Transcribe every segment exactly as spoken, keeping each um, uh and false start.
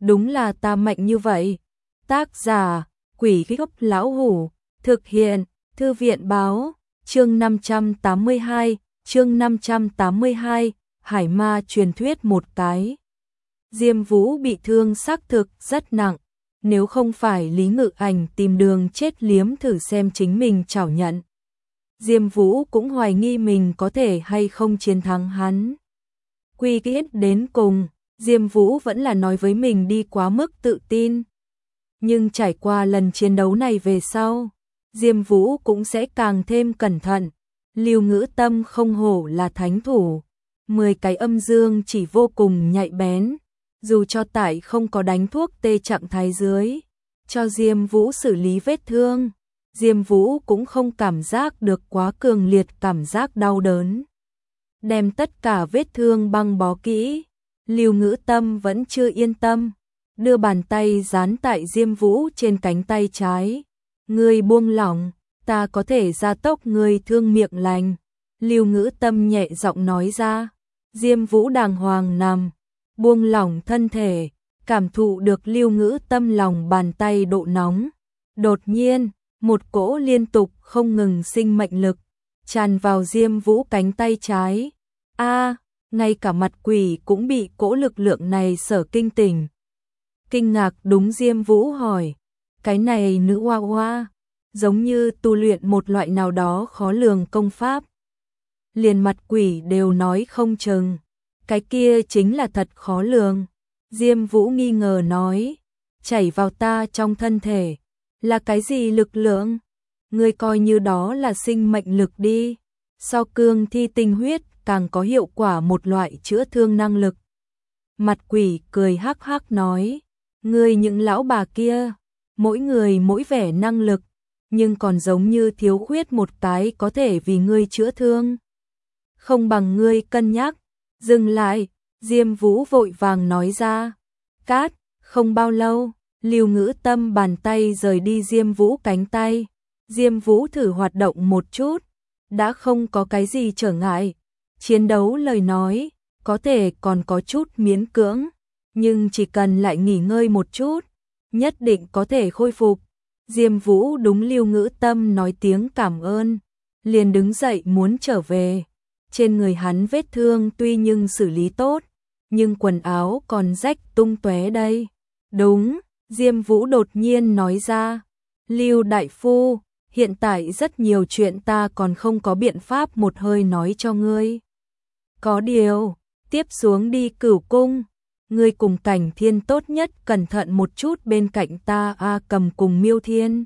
đúng là ta mạnh như vậy. Tác giả, Quỷ Gốc Lão Hủ, thực hiện, Thư viện báo, chương năm trăm tám mươi hai, chương năm trăm tám mươi hai, Hải Ma truyền thuyết một cái. Diêm Vũ bị thương xác thực rất nặng, nếu không phải Lý Ngự Ảnh tìm đường chết liếm thử xem chính mình trảo nhận. Diêm Vũ cũng hoài nghi mình có thể hay không chiến thắng hắn. Quy kết đến cùng, Diêm Vũ vẫn là nói với mình đi quá mức tự tin. Nhưng trải qua lần chiến đấu này về sau, Diêm Vũ cũng sẽ càng thêm cẩn thận. Lưu Ngữ Tâm không hổ là thánh thủ, mười cái âm dương chỉ vô cùng nhạy bén, dù cho tại không có đánh thuốc tê trạng thái dưới, cho Diêm Vũ xử lý vết thương, Diêm Vũ cũng không cảm giác được quá cường liệt cảm giác đau đớn. Đem tất cả vết thương băng bó kỹ, Lưu Ngữ Tâm vẫn chưa yên tâm, đưa bàn tay dán tại Diêm Vũ trên cánh tay trái. Ngươi buông lỏng, ta có thể gia tốc ngươi thương miệng lành. Lưu Ngữ Tâm nhẹ giọng nói ra. Diêm Vũ đàng hoàng nằm, buông lỏng thân thể, cảm thụ được Lưu Ngữ Tâm lòng bàn tay độ nóng. Đột nhiên, một cỗ liên tục không ngừng sinh mệnh lực tràn vào Diêm Vũ cánh tay trái. A, ngay cả mặt quỷ cũng bị cỗ lực lượng này sở kinh tỉnh. Kinh ngạc đúng Diêm Vũ hỏi, cái này nữ hoa hoa, giống như tu luyện một loại nào đó khó lường công pháp. Liền mặt quỷ đều nói không chừng, cái kia chính là thật khó lường. Diêm Vũ nghi ngờ nói, chảy vào ta trong thân thể, là cái gì lực lượng? Ngươi coi như đó là sinh mệnh lực đi, so cương thi tinh huyết càng có hiệu quả một loại chữa thương năng lực. Mặt quỷ cười hắc hắc nói, ngươi những lão bà kia, mỗi người mỗi vẻ năng lực, nhưng còn giống như thiếu khuyết một cái có thể vì ngươi chữa thương. Không bằng ngươi cân nhắc. Dừng lại, Diêm Vũ vội vàng nói ra. Cát, không bao lâu, Lưu Ngữ Tâm bàn tay rời đi Diêm Vũ cánh tay. Diêm Vũ thử hoạt động một chút, đã không có cái gì trở ngại. Chiến đấu lời nói, có thể còn có chút miễn cưỡng, nhưng chỉ cần lại nghỉ ngơi một chút, nhất định có thể khôi phục. Diêm Vũ đúng Lưu Ngữ Tâm nói tiếng cảm ơn, liền đứng dậy muốn trở về. Trên người hắn vết thương tuy nhưng xử lý tốt, nhưng quần áo còn rách tung tóe đây. Đúng, Diêm Vũ đột nhiên nói ra. Lưu đại phu, hiện tại rất nhiều chuyện ta còn không có biện pháp một hơi nói cho ngươi. Có điều, tiếp xuống đi Cửu Cung, ngươi cùng Cảnh Thiên tốt nhất cẩn thận một chút bên cạnh ta. A Cầm cùng Miêu Thiên.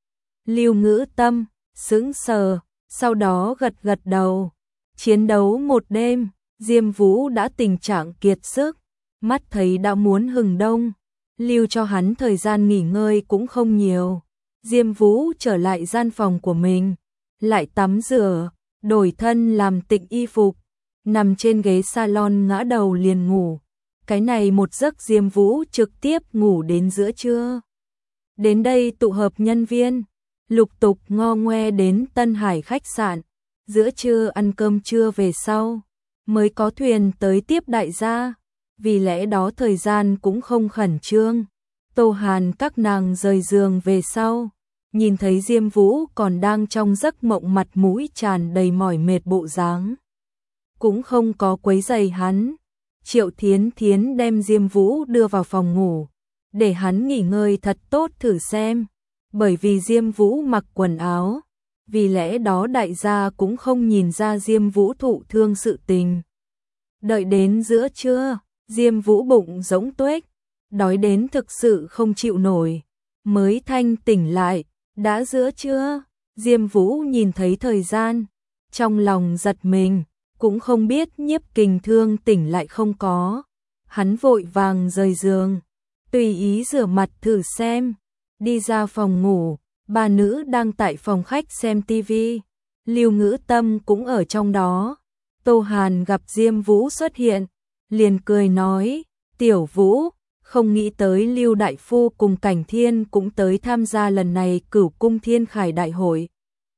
Lưu Ngữ Tâm sững sờ, sau đó gật gật đầu. Chiến đấu một đêm, Diêm Vũ đã tình trạng kiệt sức, mắt thấy đã muốn hừng đông, lưu cho hắn thời gian nghỉ ngơi cũng không nhiều. Diêm Vũ trở lại gian phòng của mình, lại tắm rửa, đổi thân làm tịnh y phục, nằm trên ghế salon ngã đầu liền ngủ. Cái này một giấc Diêm Vũ trực tiếp ngủ đến giữa trưa. Đến đây tụ hợp nhân viên, lục tục ngo ngoe đến Tân Hải khách sạn. Giữa trưa ăn cơm trưa về sau, mới có thuyền tới tiếp đại gia, vì lẽ đó thời gian cũng không khẩn trương. Tô Hàn các nàng rời giường về sau, nhìn thấy Diêm Vũ còn đang trong giấc mộng, mặt mũi tràn đầy mỏi mệt bộ dáng, cũng không có quấy rầy hắn. Triệu Thiến Thiến đem Diêm Vũ đưa vào phòng ngủ, để hắn nghỉ ngơi thật tốt thử xem, bởi vì Diêm Vũ mặc quần áo, vì lẽ đó đại gia cũng không nhìn ra Diêm Vũ thụ thương sự tình. Đợi đến giữa trưa, Diêm Vũ bụng rỗng tuếch, đói đến thực sự không chịu nổi, mới thanh tỉnh lại. Đã giữa trưa, Diêm Vũ nhìn thấy thời gian, trong lòng giật mình, cũng không biết Nhiếp Kình Thương tỉnh lại không có. Hắn vội vàng rời giường, tùy ý rửa mặt thử xem, đi ra phòng ngủ. Bà nữ đang tại phòng khách xem tivi, Lưu Ngữ Tâm cũng ở trong đó. Tô Hàn gặp Diêm Vũ xuất hiện, liền cười nói, Tiểu Vũ, không nghĩ tới Lưu đại phu cùng Cảnh Thiên cũng tới tham gia lần này Cửu Cung Thiên Khải đại hội.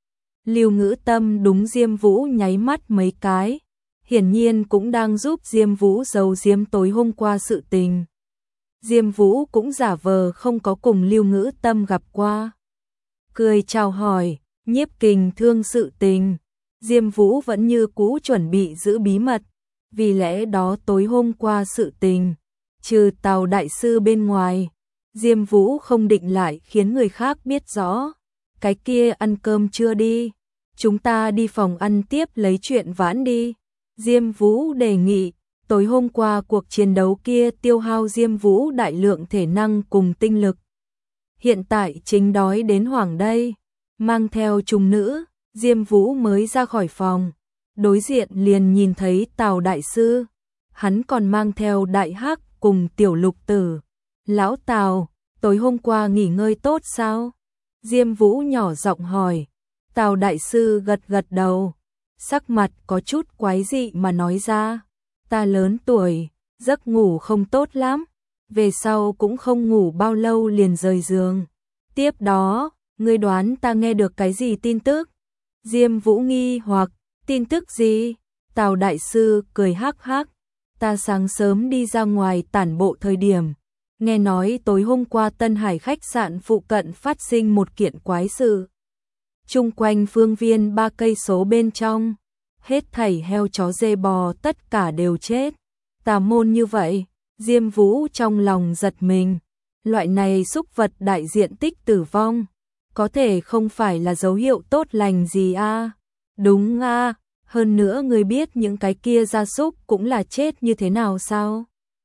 Lưu Ngữ Tâm đúng Diêm Vũ nháy mắt mấy cái, hiển nhiên cũng đang giúp Diêm Vũ giấu giếm tối hôm qua sự tình. Diêm Vũ cũng giả vờ không có cùng Lưu Ngữ Tâm gặp qua. Cười chào hỏi, Nhiếp Kình Thương sự tình. Diêm Vũ vẫn như cũ chuẩn bị giữ bí mật, vì lẽ đó tối hôm qua sự tình, trừ Tào đại sư bên ngoài, Diêm Vũ không định lại khiến người khác biết rõ. Cái kia ăn cơm chưa đi, chúng ta đi phòng ăn tiếp lấy chuyện vãn đi. Diêm Vũ đề nghị, tối hôm qua cuộc chiến đấu kia tiêu hao Diêm Vũ đại lượng thể năng cùng tinh lực. Hiện tại chính đói đến hoảng đây, mang theo trùng nữ, Diêm Vũ mới ra khỏi phòng, đối diện liền nhìn thấy Tào đại sư, hắn còn mang theo Đại Hắc cùng Tiểu Lục Tử. Lão Tào, tối hôm qua nghỉ ngơi tốt sao? Diêm Vũ nhỏ giọng hỏi. Tào đại sư gật gật đầu, sắc mặt có chút quái dị mà nói ra, ta lớn tuổi, giấc ngủ không tốt lắm, về sau cũng không ngủ bao lâu liền rời giường. Tiếp đó, ngươi đoán ta nghe được cái gì tin tức? Diêm Vũ nghi hoặc, tin tức gì? Tào đại sư cười hắc hắc, ta sáng sớm đi ra ngoài tản bộ thời điểm, nghe nói tối hôm qua Tân Hải khách sạn phụ cận phát sinh một kiện quái sự. Chung quanh phương viên ba cây số bên trong, hết thảy heo chó dê bò tất cả đều chết. Tà môn như vậy, Diêm Vũ trong lòng giật mình. Loại này súc vật đại diện tích tử vong, có thể không phải là dấu hiệu tốt lành gì a? À? Đúng a, à, hơn nữa người biết những cái kia gia súc cũng là chết như thế nào sao?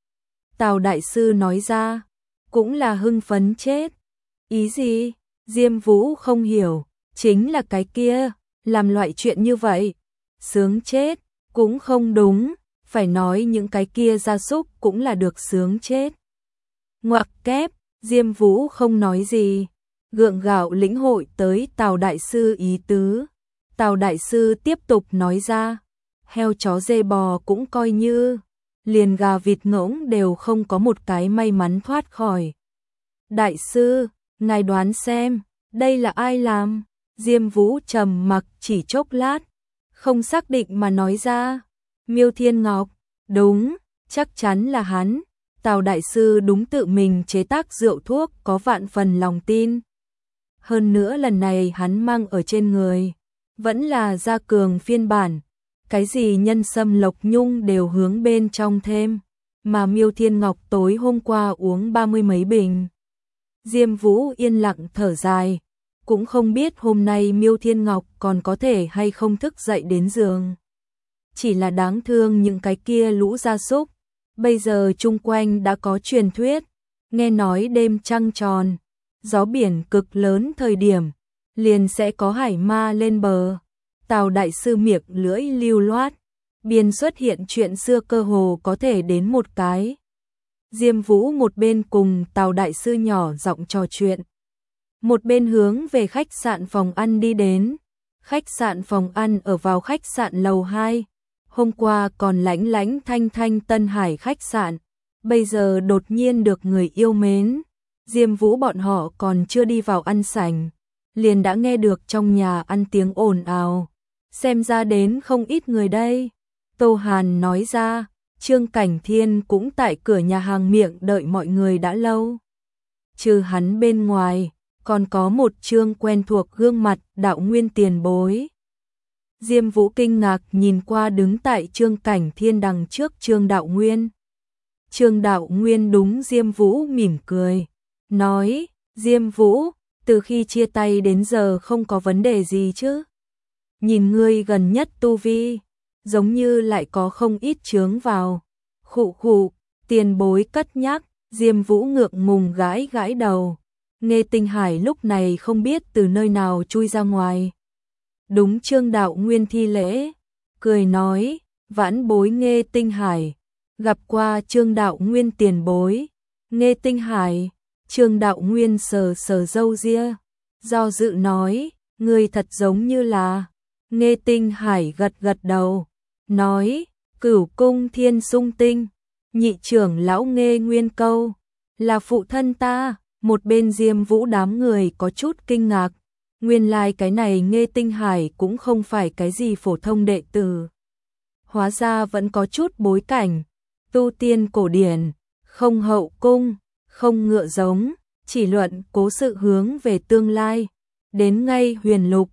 Tào đại sư nói ra, cũng là hưng phấn chết. Ý gì? Diêm Vũ không hiểu, chính là cái kia, làm loại chuyện như vậy, sướng chết, cũng không đúng, phải nói những cái kia gia súc cũng là được sướng chết. Ngoặc kép, Diêm Vũ không nói gì, gượng gạo lĩnh hội tới Tào đại sư ý tứ. Tào đại sư tiếp tục nói ra, heo chó dê bò cũng coi như, liền gà vịt ngỗng đều không có một cái may mắn thoát khỏi. Đại sư, ngài đoán xem, đây là ai làm? Diêm Vũ trầm mặc chỉ chốc lát, không xác định mà nói ra, Miêu Thiên Ngọc, đúng, chắc chắn là hắn. Tào đại sư đúng tự mình chế tác rượu thuốc có vạn phần lòng tin. Hơn nữa lần này hắn mang ở trên người, vẫn là gia cường phiên bản, cái gì nhân sâm lộc nhung đều hướng bên trong thêm, mà Miêu Thiên Ngọc tối hôm qua uống ba mươi mấy bình. Diêm Vũ yên lặng thở dài, cũng không biết hôm nay Miêu Thiên Ngọc còn có thể hay không thức dậy đến giường. Chỉ là đáng thương những cái kia lũ gia súc, bây giờ chung quanh đã có truyền thuyết, nghe nói đêm trăng tròn, gió biển cực lớn thời điểm, liền sẽ có hải ma lên bờ. Tào đại sư miệng lưỡi lưu loát, biên xuất hiện chuyện xưa cơ hồ có thể đến một cái. Diêm Vũ một bên cùng Tào đại sư nhỏ giọng trò chuyện, một bên hướng về khách sạn phòng ăn đi đến. Khách sạn phòng ăn ở vào khách sạn lầu hai, hôm qua còn lãnh lãnh thanh thanh Tân Hải khách sạn, bây giờ đột nhiên được người yêu mến. Diêm Vũ bọn họ còn chưa đi vào ăn sảnh, liền đã nghe được trong nhà ăn tiếng ồn ào, xem ra đến không ít người đây. Tô Hàn nói ra, Trương Cảnh Thiên cũng tại cửa nhà hàng miệng đợi mọi người đã lâu. Trừ hắn bên ngoài, còn có một Trương quen thuộc gương mặt Đạo Nguyên tiền bối. Diêm Vũ kinh ngạc nhìn qua đứng tại Trương Cảnh Thiên đằng trước Trương Đạo Nguyên. Trương Đạo Nguyên đúng Diêm Vũ mỉm cười, nói, Diêm Vũ, từ khi chia tay đến giờ không có vấn đề gì chứ? Nhìn ngươi gần nhất tu vi, giống như lại có không ít chướng vào. Khụ khụ, tiền bối cất nhắc, Diêm Vũ ngượng ngùng gãi gãi đầu. Nghe Tinh Hải lúc này không biết từ nơi nào chui ra ngoài. Đúng Trương Đạo Nguyên thi lễ, cười nói, vãn bối Nghe Tinh Hải, gặp qua Trương Đạo Nguyên tiền bối. Nghe Tinh Hải, Trương Đạo Nguyên sờ sờ râu ria, do dự nói, người thật giống như là. Nghe Tinh Hải gật gật đầu, nói, Cửu Cung Thiên Sung Tinh, nhị trưởng lão Nghe Nguyên Câu, là phụ thân ta. Một bên Diêm Vũ đám người có chút kinh ngạc, nguyên lai like cái này Nghe Tinh Hải cũng không phải cái gì phổ thông đệ tử. Hóa ra vẫn có chút bối cảnh, tu tiên cổ điển, không hậu cung, không ngựa giống, chỉ luận cố sự hướng về tương lai. Đến ngay huyền lục,